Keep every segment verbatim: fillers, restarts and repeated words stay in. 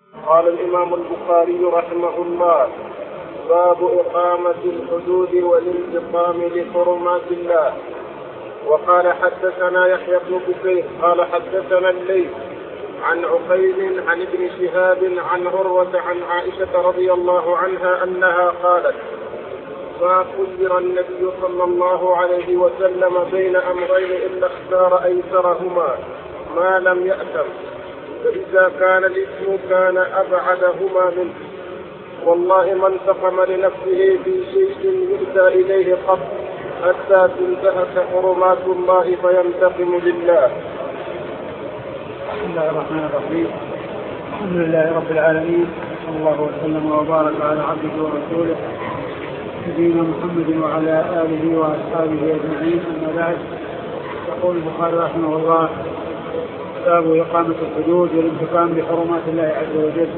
قال الإمام البخاري رحمه الله: باب إقامة الحدود والانتقام لحرمات الله. وقال حدثنا يحيى بن بكير قال حدثنا الليث عن عقيل عن ابن شهاب عن عروة عن عائشة رضي الله عنها أنها قالت: ما خير النبي صلى الله عليه وسلم بين أمرين إلا اختار أيسرهما ما لم يأثم، فإذا كان الإثم كان أبعدهما منه. والله ما انتقم لنفسه في شيء يؤتى إليه قط حتى تنتهك حرمات الله فينتقم لله. بسم الله الرحمن الرحيم. الحمد لله رب العالمين، صلى الله وسلم وبارك على عبده ورسوله نبينا محمد وعلى آله وأصحابه أجمعين، أما بعد. يقول البخاري رحمه الله: باب إقامة الحدود والانتقام بحرمات الله عز وجل.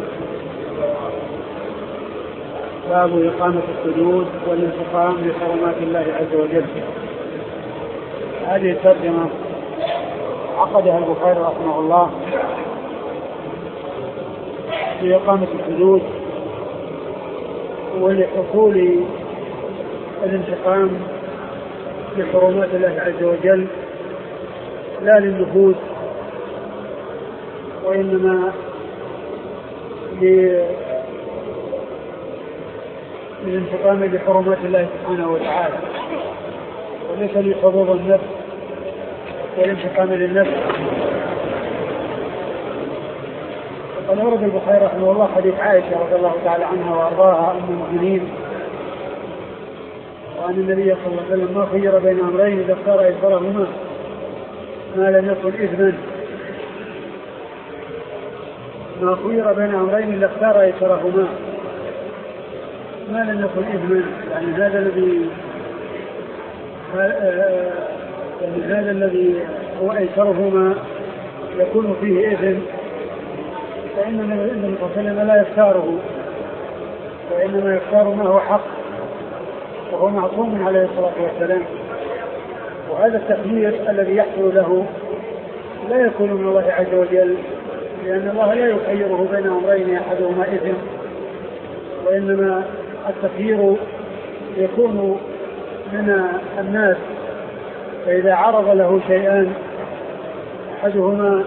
باب إقامة الحدود والانتقام بحرمات الله عز وجل. هذه الترجمة عقدها البخاري رحمه الله بإقامة الحدود ولحصول الانتقام بحرمات الله عز وجل، لا للنفوذ وإنما للانتقام بحرمات الله سبحانه وتعالى، وليس لحظوظ النفس والانتقام للنفس. وقد ورد البخاري رحمه الله حديث عائشة رضي الله تعالى عنها وأرضاها أم المؤمنين، وأن النبي صلى الله عليه وسلم ما خير بين أمرين إذا اختار أيسرهما ما لم يكن إثما. ما خير بين أمرين إذا اختار أيسرهما ما لم يكن إثما، يعني هذا الذي يعني هذا الذي هو أيسرهما يكون فيه إثم، فإن النبي صلى الله عليه وسلم لا يختاره، وإنما يختار ما هو حق وهو معصوم عليه الصلاة والسلام. وهذا التخيير الذي يحصل له لا يكون من الله عز وجل، لأن الله لا يخيره بين أمرين أحدهما إثم، وإنما التخيير يكون من الناس، فإذا عرض له شيئان أحدهما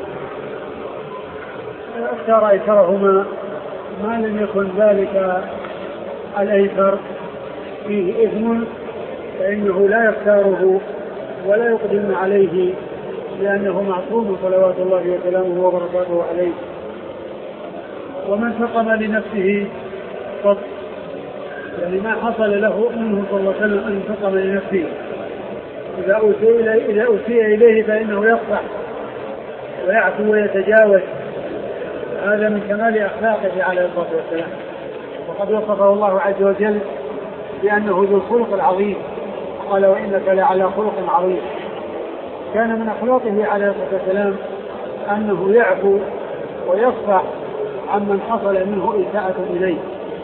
اختار أيسرهما ما لم يكن ذلك الأيسر فيه إثم، فإنه لا يختاره ولا يقدم عليه، لأنه معصوم صلوات الله وسلامه وبركاته عليه. ومن انتقم لنفسه قط، يعني ما حصل له منه صلى الله عليه وسلم أن انتقم لنفسه. إذا أوتي إذا أوتي إليه فإنه يقطع ويعفو ويتجاوز، هذا من كمال أخلاقه عليه الصلاة والسلام. وقد وصفه الله عز وجل بأنه ذو الخلق العظيم، قال: وإنك لعلى خلق عظيم. كان من أخلاقه عليه الصلاة والسلام أنه يعفو ويصفح عمن حصل منه إساءة إليه.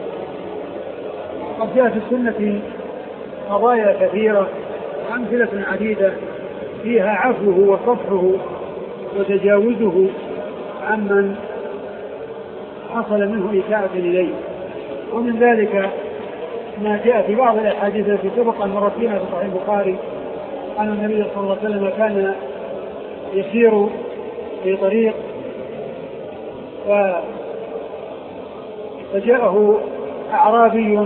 قد جاء في السنة قضايا كثيرة أمثلة عديدة فيها عفوه وصفحه وتجاوزه عمن حصل منه إساءة إليه. ومن ذلك ما جاء في بعض الأحاديث التي سبق أن مرت فيها في صحيح البخاري أن النبي صلى الله عليه وسلم كان يسير في طريق فجاءه أعرابي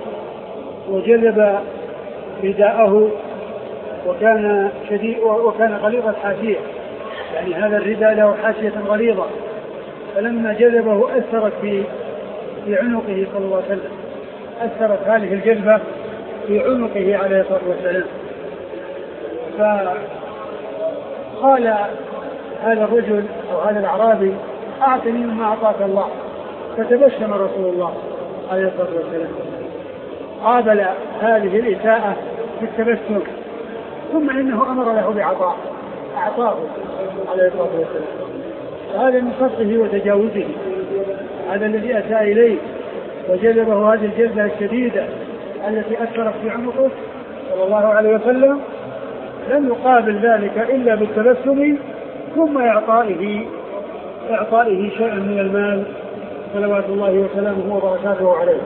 وجلب رداءه، وكان شديد وكان غليظ الحاشية، يعني هذا الرداء له حاشية غليظة، فلما جلبه أثرت في في عنقه صلى الله عليه وسلم، أثرت هذه الجلبة في عنقه عليه الصلاة والسلام. فقال هذا الرجل أو هذا الأعرابي: أعطني مما أعطاك الله. فتبسم رسول الله عليه الصلاة والسلام، قابل هذه الإساءة بالتبسم، ثم إنه أمر له بعطاء، أعطاه عليه الصلاة والسلام. هذا من صدقه وتجاوزه، هذا الذي أتى إليه وجلبه هذه الجلبة الشديدة التي أثرت في عنقه صلى الله عليه وسلم، لم يقابل ذلك إلا بالتبسم ثم إعطائه إعطائه شيئا من المال صلوات الله وسلامه وبركاته عليه.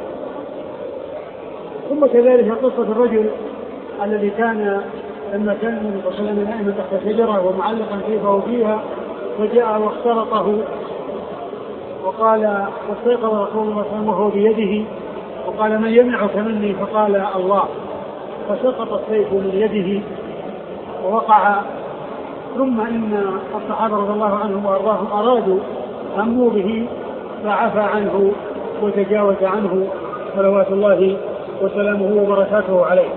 ثم كذلك قصة الرجل الذي كان لما كان النبي صلى الله عليه وسلم نائما تحت شجرة ومعلقا كيفه فيها وجاء واخترطه وقال واستيقظ رسول الله صلى الله عليه وسلم وهو بيده وقال من يمنعك مني؟ فقال الله، فسقط السيف من يده ووقع. ثم إن الصحابة رضي الله عنهم وأرضاهم أرادوا هموا به فعفى عنه وتجاوز عنه صلوات الله وسلامه وبركاته عليه.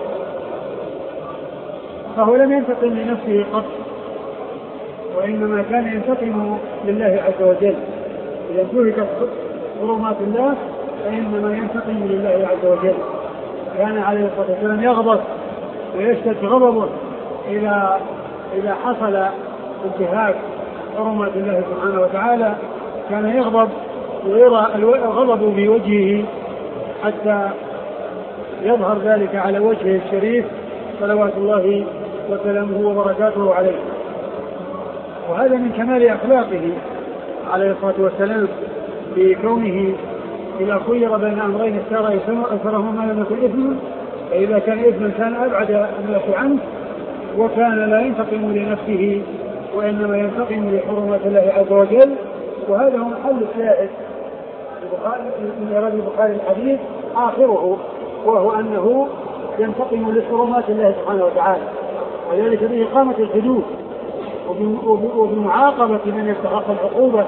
فهو لم ينتقم لنفسه قط، وإنما كان ينتقم لله عز وجل. إذا انتهكت حرمات الله فإنما ينتقم لله عز وجل. كان عليه الصلاة والسلام يغضب ويشتد غضبه إذا إذا حصل انتهاك حرمات الله سبحانه وتعالى، كان يغضب ويرى الغضب في وجهه حتى يظهر ذلك على وجهه الشريف صلوات الله وسلامه وبركاته عليه. وهذا من كمال أخلاقه عليه الصلاة والسلام بكونه إذا خير بين أمرين اختار أيسرهما ما لم يكن إثما، فإذا كان إثما كان أبعد الناس عنه، وكان لا ينتقم لنفسه وإنما ينتقم لحرمات الله عز وجل. وهذا هو محل الشاهد من إيراد البخاري الحديث آخره، وهو أنه ينتقم لحرمات الله سبحانه وتعالى، وذلك بإقامة الحدود وبمعاقبة من يستحق العقوبة،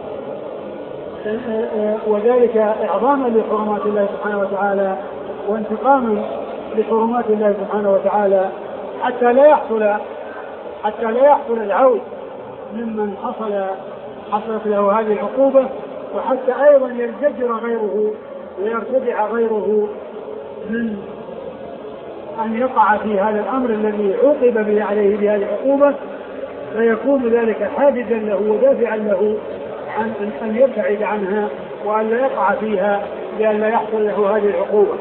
وذلك إعظاما لحرمات الله سبحانه وتعالى وانتقاما لحرمات الله سبحانه وتعالى، حتى لا يحصل حتى لا يحصل العود ممن حصل حصلت له هذه العقوبة، وحتى أيضا يرتجع غيره ويرتدع غيره من أن يقع في هذا الأمر الذي عوقب به عليه بهذه العقوبة، فيكون ذلك حاجزا له ودافعا له عن أن يبتعد عنها وأن لا يقع فيها لأن لا يحصل له هذه العقوبة.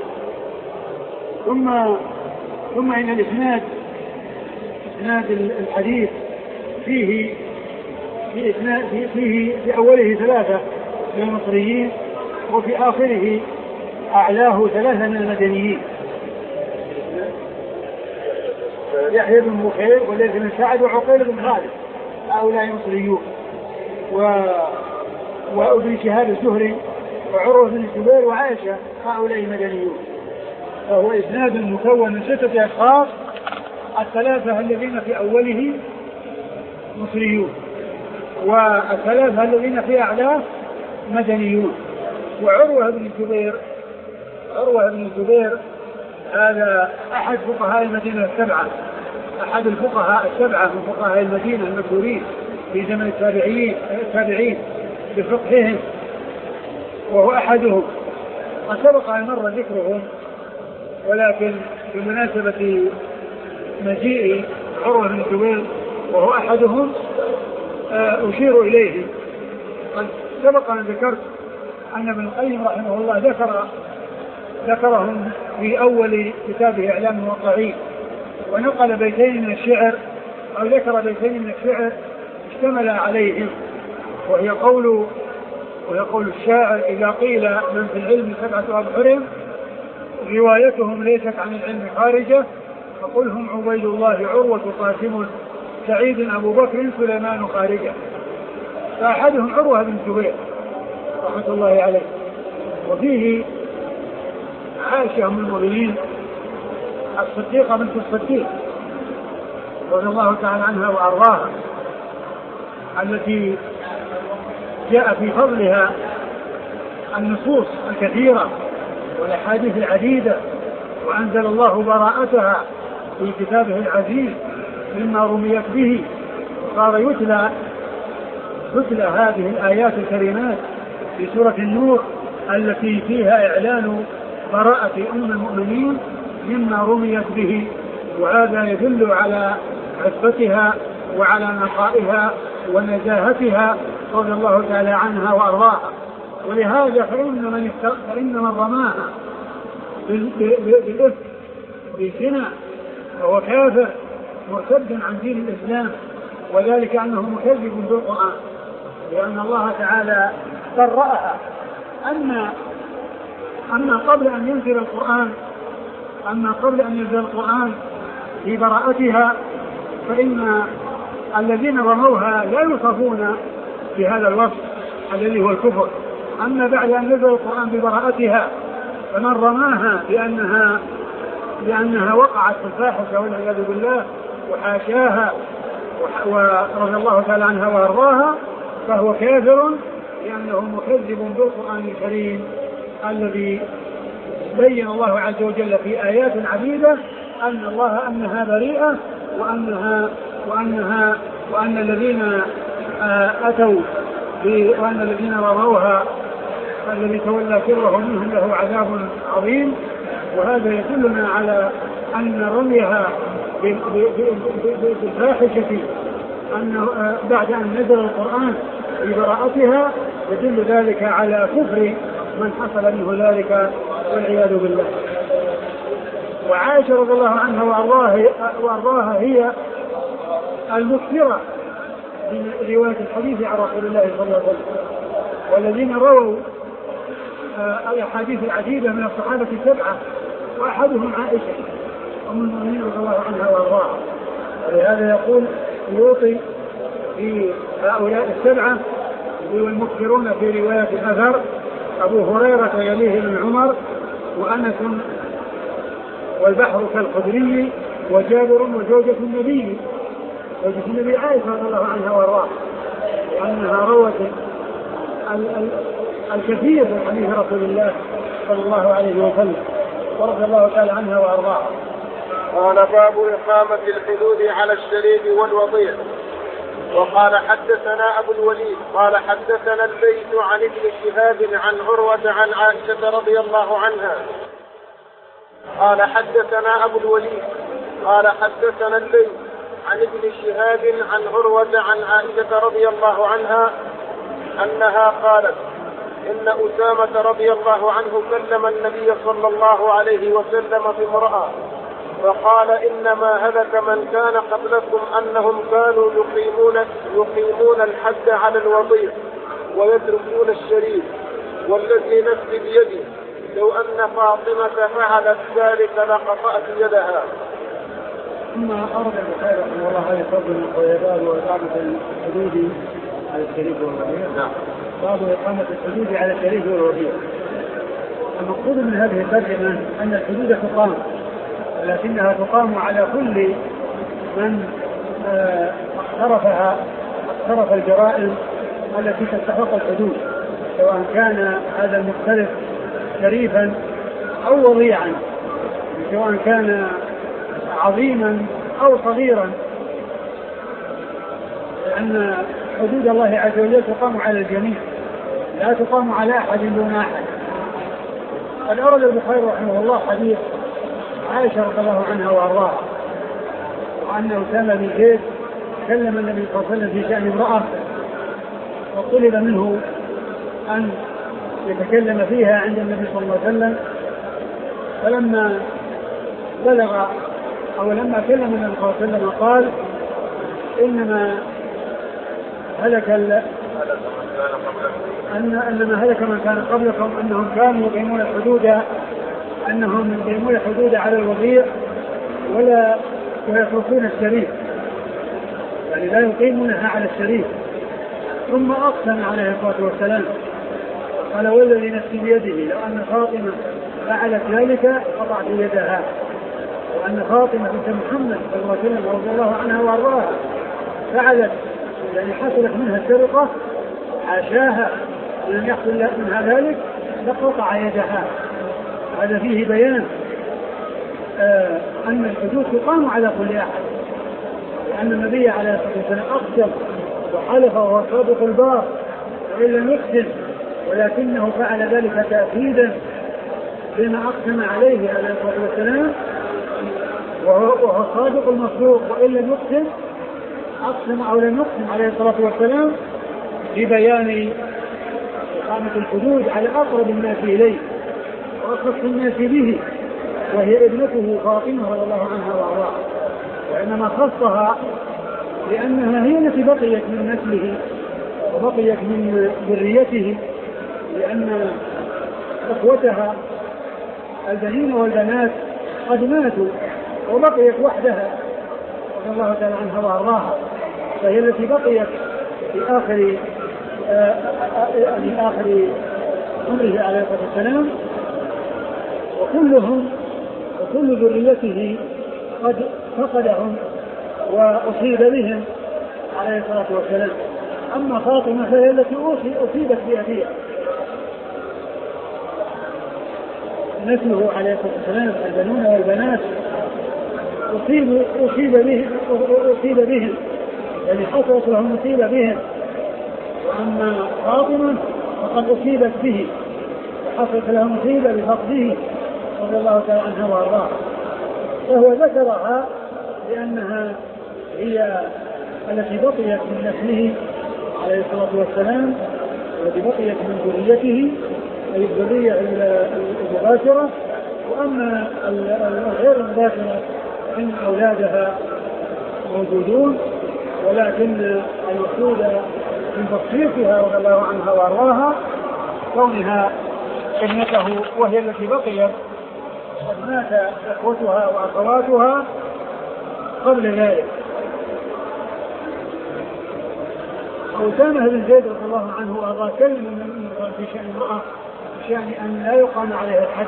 ثم ثم إن الإسناد إسناد الحديث فيه في فيه, فيه في أوله ثلاثة من المصريين وفي آخره أعلاه ثلاثة من المدنيين، يحيى بن بكير وليث بن سعد وعقيل بن خالد، هؤلاء مصريون، وابن شهاب الزهري وعروة بن الزبير وعائشة، هؤلاء مدنيون. فهو إسناد مكون من ستة أشخاص، الثلاثة الذين في أوله مصريون، والثلاثة الذين في أعلاه مدنيون. وعروة بن الزبير عروة بن الزبير هذا أحد فقهاء المدينة السبعة، أحد الفقهاء السبعة من فقهاء المدينة المشهورين في زمن التابعين التابعين بفقههم، وهو أحدهم. قد سبق أن مر ذكرهم، ولكن بمناسبة مجيء عروة بن الزبير وهو أحدهم أشير إليه. قد سبق أن ذكرت أن ابن القيم رحمه الله ذكر ذكرهم في أول كتابه إعلام الموقعين، ونقل بيتين من الشعر أو ذكر بيتين من الشعر اشتمل عليهم، وهي قول وهي قول الشاعر: إذا قيل من في العلم سبعة أبحر روايتهم ليست عن العلم خارجة، فقل هم عبيد الله عروة قاسم سعيد أبو بكر سليمان خارجة. فأحدهم عروة بن الزبير رحمة الله عليه. وفيه عائشة أم المؤمنين الصديقة بنت الصديق رضي الله تعالى عنها وأرضاها، التي جاء في فضلها النصوص الكثيرة والأحاديث العديدة، وأنزل الله براءتها في كتابه العزيز مما رميت به، وصار يتلى تتلى هذه الآيات الكريمات في سورة النور التي فيها إعلان براءة أم المؤمنين مما رميت به، وهذا يدل على عفتها وعلى نقائها ونزاهتها رضي الله تعالى عنها وأرضاها. ولهذا فإن من, فإن من رماها بالإفك بالزنا فهو كافر مرتد عن دين الإسلام، وذلك أنه مكذب بالقرآن، لأن الله تعالى برأها. أما أما قبل أن ينزل القرآن أما قبل أن ينزل القرآن في براءتها فإن الذين رموها لا يوصفون بهذا الوصف الذي هو الكفر. أما بعد أن نزل القرآن ببراءتها فمن رماها بأنها بأنها وقعت في الفاحشة والعياذ بالله وحاشاها ورضي الله تعالى عنها وأرضاها فهو كافر لأنه مكذب بالقرآن الكريم الذي بين الله عز وجل في آيات عديدة أن الله أنها بريئة وأنها وأنها وأن الذين أتوا وأن الذين رموها الذي تولى كره منهم له عذاب عظيم. وهذا يدلنا على أن رميها بالفاحشة أنه بعد أن نزل القرآن ببراءتها يدل ذلك على كفر من حصل منه ذلك والعياذ بالله. وعائشة رضي الله عنها وأرضاها هي المكثرة من رواية الحديث عن رسول الله صلى الله عليه وسلم. والذين رووا الأحاديث العديدة من الصحابة السبعة وأحدهم عائشة أم المؤمنين رضي الله عنها وأرضاها. ولهذا يقول يوطي في هؤلاء السبعة والمكثرون في رواية الأثر أبو هريرة ويليه بن عمر وأنس والبحر كالخدري وجابر وزوجة النبي زوجة النبي عائشة رضي الله عنها وأرضاها لأنها روت الكثير من حديث رسول الله صلى الله عليه وسلم ورضي الله تعالى عنها وأرضاها. قال باب إقامة الحدود على الشريف والوضيع. وقال حدثنا أبو الوليد قال حدثنا الليث عن ابن شهاب عن عروة عن عائشة رضي الله عنها قال حدثنا أبو الوليد قال حدثنا الليث عن ابن شهاب عن عروة عن عائشة رضي الله عنها أنها قالت إن أسامة رضي الله عنه كلم النبي صلى الله عليه وسلم في امرأة فقال إنما هلك من كان قبلكم أنهم كانوا يقيمون, يقيمون الحد على الوضيع ويتركون الشريف والذي نفسي بيده لو أن فاطمة فعلت ذلك لقطعت يدها. ثم أرد البخاري رحمه الله هذه فضل من القيادات وإقامة الحدود على الشريف والوضيع. نعم. باب إقامة الحدود على الشريف والوضيع. المقصود من هذه الترجمة أن الحدود تقام ولكنها تقام على كل من اقترفها اقترف الجرائم التي تستحق الحدود سواء كان هذا المختلف شريفا أو وضيعا سواء كان عظيما أو صغيرا لأن حدود الله عز وجل تقام على الجميع لا تقام على أحد دون أحد. قد أورد البخاري رحمه الله حديث عائشة رضي الله عنها وأرضاها وأن أسامة بن زيد كلم النبي صلى الله عليه وسلم في شأن امرأة وطلب منه أن يتكلم فيها عند النبي صلى الله عليه وسلم فلما بلغ أو لما كلم النبي صلى الله عليه وسلم قال إنما هلك أن أنما هلك من كان قبلكم أنهم كانوا يقيمون الحدود أنهم يقيمون الحدود على الوضيع ولا يتركون الشريف يعني لا يقيمونها على الشريف. ثم أقسم عليه الصلاة والسلام قال والذي نفسي بيده لو أن فاطمة فعلت ذلك قطعت يدها وأن فاطمة بنت محمد صلى الله عليه وسلم رضي الله عنها وأرضاها فعلت يعني حصلت منها السرقة حاشاها ولم يحصل منها ذلك لقطع يدها. هذا فيه بيان آه أن الحدود تقام على كل أحد لأن النبي عليه الصلاة والسلام أقسم وحلف وهو صادق البار وإن لم يقسم ولكنه فعل ذلك تأكيدا بما أقسم عليه عليه الصلاة والسلام وهو صادق المصدوق وإن لم يقسم أقسم أو لم يقسم عليه الصلاة والسلام ببيان إقامة الحدود على أقرب الناس إليه وأخص الناس به وهي ابنته فاطمة رضي الله عنها وأرضاها وإنما خصها لأنها هي التي بقيت من نسله وبقيت من ذريته لأن إخوتها البنين والبنات قد ماتوا وبقيت وحدها رضي الله تعالى عنها وأرضاها، فهي التي بقيت في آخر في آخر عمره عليه الصلاة والسلام، وكلهم وكل ذريته قد فقدهم وأصيب بهم عليه الصلاة والسلام. أما فاطمة فهي التي أصيبت بأبيها، نسله عليه الصلاة والسلام البنون والبنات أصيب أصيب بهم أصيب بهم يعني حصلت له مصيبة بهم، وأما فاطمة فقد أصيبت به وحصلت له مصيبة بفقده رضي الله تعالى عنها وأرضاها. فهو ذكرها لأنها هي التي بقيت من نسله عليه الصلاة والسلام، التي بقيت من ذريته أي الذرية المباشرة، وأما الغير المباشرة إن أولادها موجودون، ولكن المقصود من تصفيقها رضي الله عنها وأرضاها كونها ابنته وهي التي بقيت، قد مات إخوتها وأخواتها قبل ذلك. وأسامة بن زيد رضي الله عنه وأرضاه كلمة في شأن امرأة في شأن أن لا يقام عليها الحد،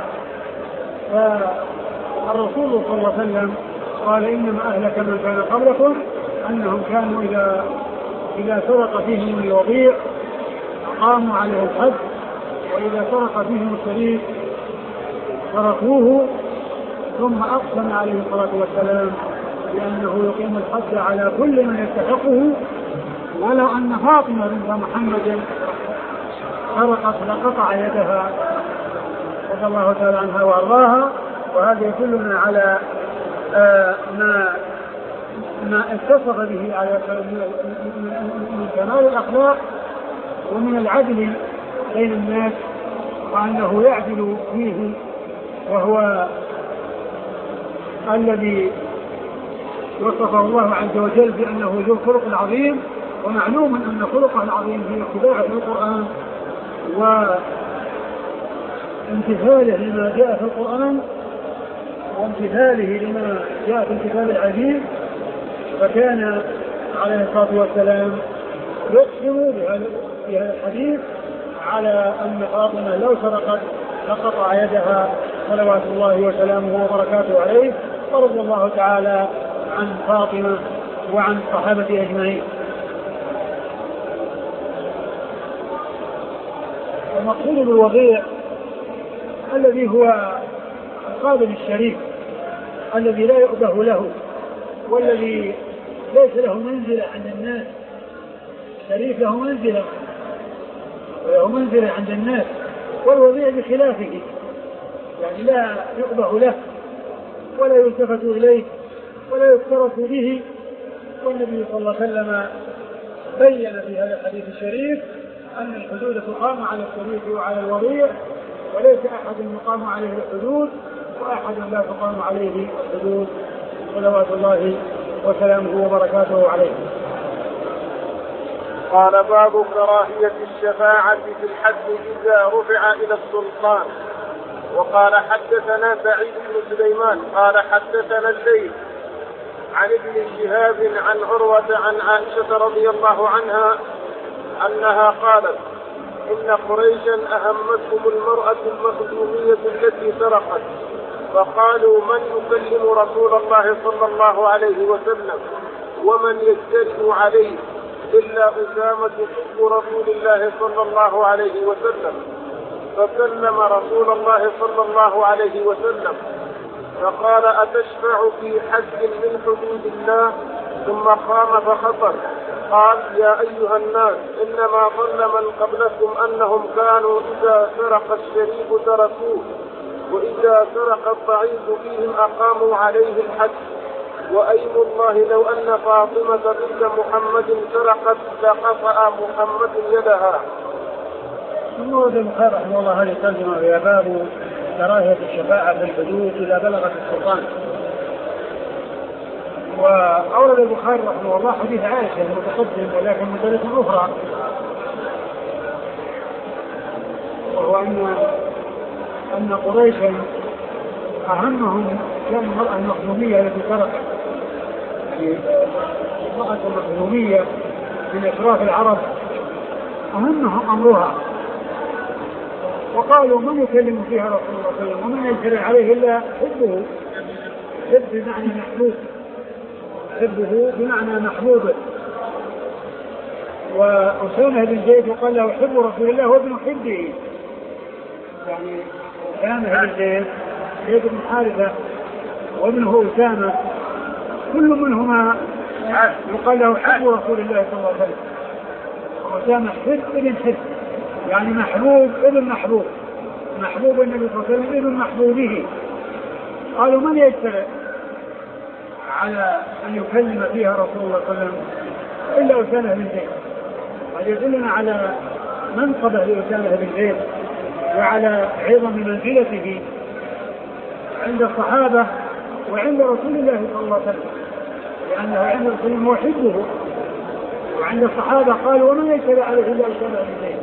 فالرسول صلى الله عليه وسلم قال إنما أهلك من كان قبلكم أنهم كانوا إذا إذا سرق فيهم الوضيع قاموا عليه الحد، وإذا سرق فيهم الشريك تركوه، ثم أقسم عليه الصلاة والسلام بأنه يقيم الحد على كل من يستحقه، ولو أن فاطمة بنت محمد سرقت لقطع يدها رضي الله تعالى عنها وأرضاها. وهذا يدلنا على آه ما ما اتصف به على من كمال الأخلاق ومن العدل بين الناس، وأنه يعدل فيه، وهو الذي وصفه الله عز وجل بأنه ذو الخلق العظيم. ومعلوم أن خلقه العظيم هي اتباعه للقرآن وامتثاله لما جاء في القرآن وامتثاله لما جاء في الكتاب العزيز. فكان عليه الصلاة والسلام يقسم بهذا الحديث على أن فاطمة لو سرقت لقطع يدها صلوات الله وسلامه وبركاته عليه، ورضي الله تعالى عن فاطمة وعن صحابة أجمعين. المقصود بالوضيع الذي هو القادم الشريف الذي لا يؤبه له، والذي ليس له منزلة عند الناس. شريف له منزلة وله منزلة عند الناس، والوضيع بخلافه يعني لا يؤبه له ولا يلتفت إليه ولا يفترس به. والنبي صلى الله عليه وسلم بين في هذا الحديث الشريف أن الحدود تقام على الشريف وعلى الوضيع، وليس أحد يقام عليه الحدود وأحد لا تقام عليه الحدود صلوات الله وسلامه وبركاته عليه. قال باب كراهية الشفاعة في الحد إذا رفع إلى السلطان. وقال حدثنا سعيد بن سليمان قال حدثنا الليث عن ابن شهاب عن عروة عن عائشة رضي الله عنها أنها قالت إن قريشا أهمتهم المرأة المخزومية التي سرقت، فقالوا من يكلم رسول الله صلى الله عليه وسلم ومن يجترئ عليه إلا أسامة حب رسول الله صلى الله عليه وسلم. فكلم رسول الله صلى الله عليه وسلم فقال أتشفع في حد من حدود الله؟ ثم قام فخطب قال يا أيها الناس إنما ظن من قبلكم أنهم كانوا إذا سرق الشريف تركوه وإذا سرق الضعيف فيهم أقاموا عليه الحد، وأيم الله لو أن فاطمة بنت محمد سرقت لقطع محمد يدها. ثم ورد البخاري رحمه الله هذه الترجمة في باب كراهية الشفاعة في الحدود إذا بلغت السلطان. وأورد البخاري رحمه الله حديث عائشة المتقدم ولكن من طريق أخرى وهو أن أن قريشا أهمهم كان المرأة المخزومية التي تركت، يعني المرأة المخزومية من أشراف العرب أهمهم أمرها، وقالوا من يكلم فيها رسول الله صلى الله عليه وسلم ومن يجري عليه إلا حبه، حب بمعنى محبوب، حبه بمعنى محبوبه. وأسامة بن زيد وقال له حب رسول الله وابن حبه، يعني أسامة بن زيد زيد بن حارثة وابنه أسامة كل منهما يقال له حب رسول الله صلى الله عليه وسلم. أسامة حب ابن حب، يعني محبوب ابن محبوب، محبوب النبي صلى الله عليه وسلم ابن محبوبه. قالوا من يجترئ على أن يكلم فيها رسول الله صلى الله عليه وسلم إلا أسامة بن زيد. هذا يدلنا على منقبة لأسامة بن زيد وعلى عظم منزلته عند الصحابة وعند رسول الله صلى الله عليه وسلم، لأنه عند رسول الله محبه، وعند الصحابة قالوا ومن يجترئ عليه إلا أسامة بن زيد.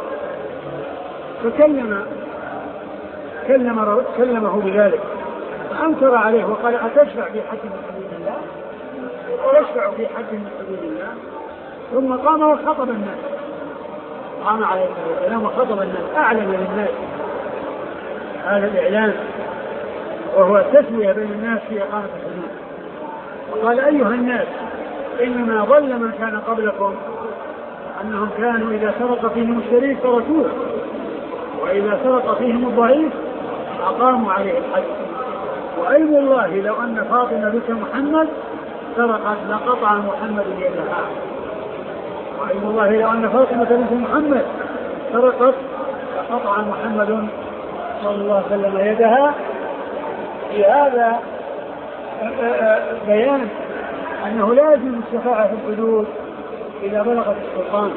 فكلم كلم كلمه بذلك فأنكر عليه وقال أتشفع في حد من حدود الله؟ ويشفع في حد من حدود الله؟ ثم قام وخطب الناس، قام عليه السلام وخطب الناس، أعلن للناس هذا الإعلان وهو التسوية بين الناس في إقامة الحدود. وقال أيها الناس إنما ضل من كان قبلكم أنهم كانوا إذا سرق فيهم الشريف تركوه، وإذا سرق فيهم الضعيف أقاموا عليه الحد. وأيم الله لو أن فاطمة بنت محمد سرقت لقطع محمد يدها، وأيم الله لو أن فاطمة بنت محمد سرقت لقطع محمد صلى الله عليه وسلم يدها. في هذا بيان أنه لا يجوز الشفاعة في الحدود إذا بلغت السلطان.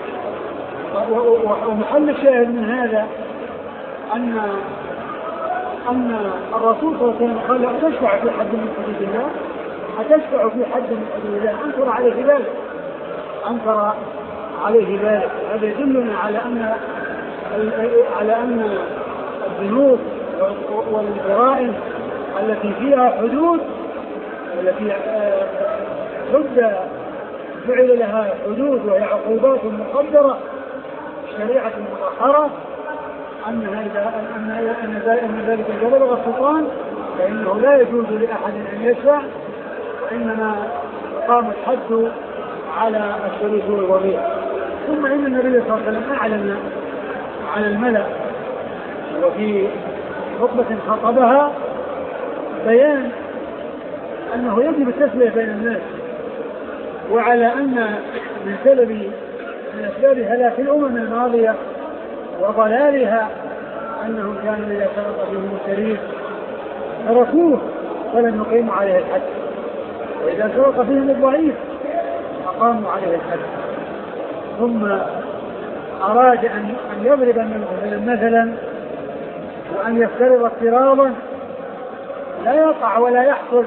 ومحل الشاهد من هذا أن أن الرسول صلى الله عليه وسلم قال أتشفع في حد من حدود الله؟ أتشفع في حد من حدود الله؟ أنكر عليه ذلك، أنكر عليه ذلك. هذا يدلنا على أن على أن الذنوب والجرائم التي فيها حدود، التي حد فعل لها حدود وهي عقوبات مقدرة الشريعة المطهرة، أن أن ذلك إذا بلغ السلطان فإنه لا يجوز لأحد أن يشفع، وإنما قام الحد على الشريف والوضيع. ثم إن النبي صلى الله عليه وسلم أعلن على الملأ وفي خطبة خطبها بيان أنه يجب التسوية بين الناس، وعلى أن من سبب من أسباب هلاك الأمم الماضية وضلالها أنهم كانوا إذا سرق فيهم الشريف تركوه ولم يقيموا عليه الحد، وإذا سرق فيهم الضعيف أقاموا عليه الحد. ثم أراد أن يضرب النبي مثلا وأن يفترض افتراضا لا يقع ولا يحصل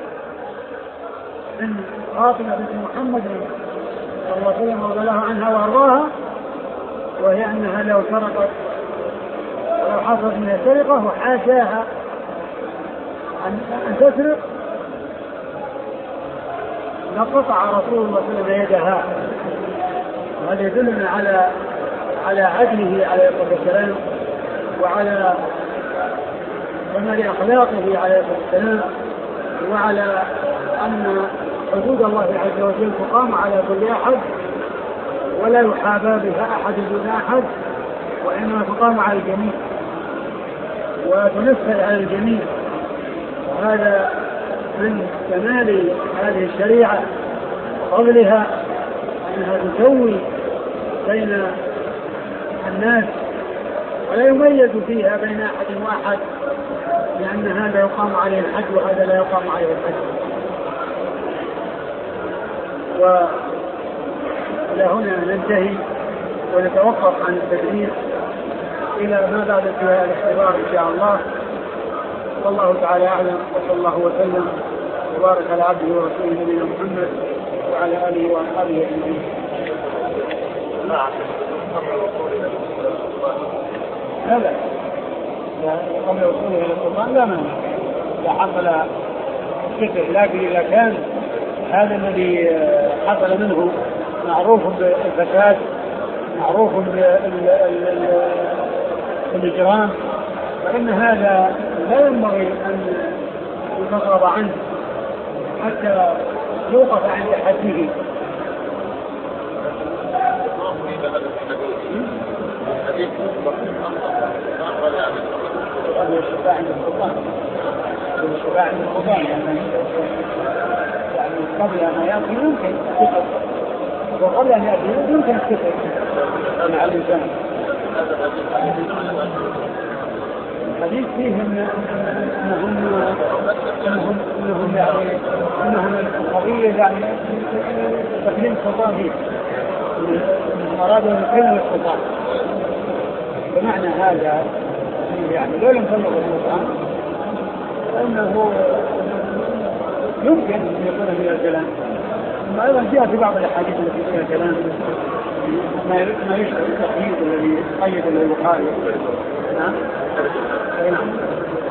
من فاطمة بنت محمد صلى الله عليه وسلم رضي الله عنها وأرضاها، وهي أنها لو سرقت ولو حصلت من السرقة وحاشاها أن تسرق لقطع رسول الله صلى الله عليه وسلم يدها. وهذا يدلنا على على عدله عليه الصلاة والسلام وعلى كمال أخلاقه عليه الصلاة والسلام، وعلى أن حدود الله عز وجل تقام على كل أحد ولا يحابى بها أحد دون أحد، وإنما تقام على الجميع وتنفذ على الجميع. وهذا من كمال هذه الشريعة وفضلها أنها تسوي بين الناس ولا يميز فيها بين أحد وأحد، لأن هذا يقام عليه الحد وهذا لا يقام عليه الحد. وإلى هنا ننتهي ونتوقف عن التدريس إلى ما بعد انتهاء الاختبار إن شاء الله. والله تعالى أعلم، وصلى الله وسلم وبارك على عبده ورسوله نبينا محمد وعلى آله وأصحابه أجمعين. كذا قبل وصوله إلى السلطان لا مانع لا حصل الستر. لكن إذا كان هذا الذي حصل منه معروف بالفساد معروف بالإجرام فإن هذا لا ينبغي أن يتغاضى عنه حتى يوقف عند حده. الشفاعة عند السلطان الشفاعة عند السلطان يعني قبل أن يأتي يمكن الكفر وقبل أن يأتي يمكن الكفر مع الإنسان. الحديث فيه أنهم أنهم أنهم يعني أنهم القضية يعني تكليم السلطان فيه أرادوا أن يكلموا السلطان. بمعنى هذا يعني لو لم تبلغ السلطان فإنه يمكن أن يكون فيها الكلام. ثم أيضا جاء في بعض الأحاديث التي فيها كلام ما يشبه التقييد الذي قيد البخاري. نعم.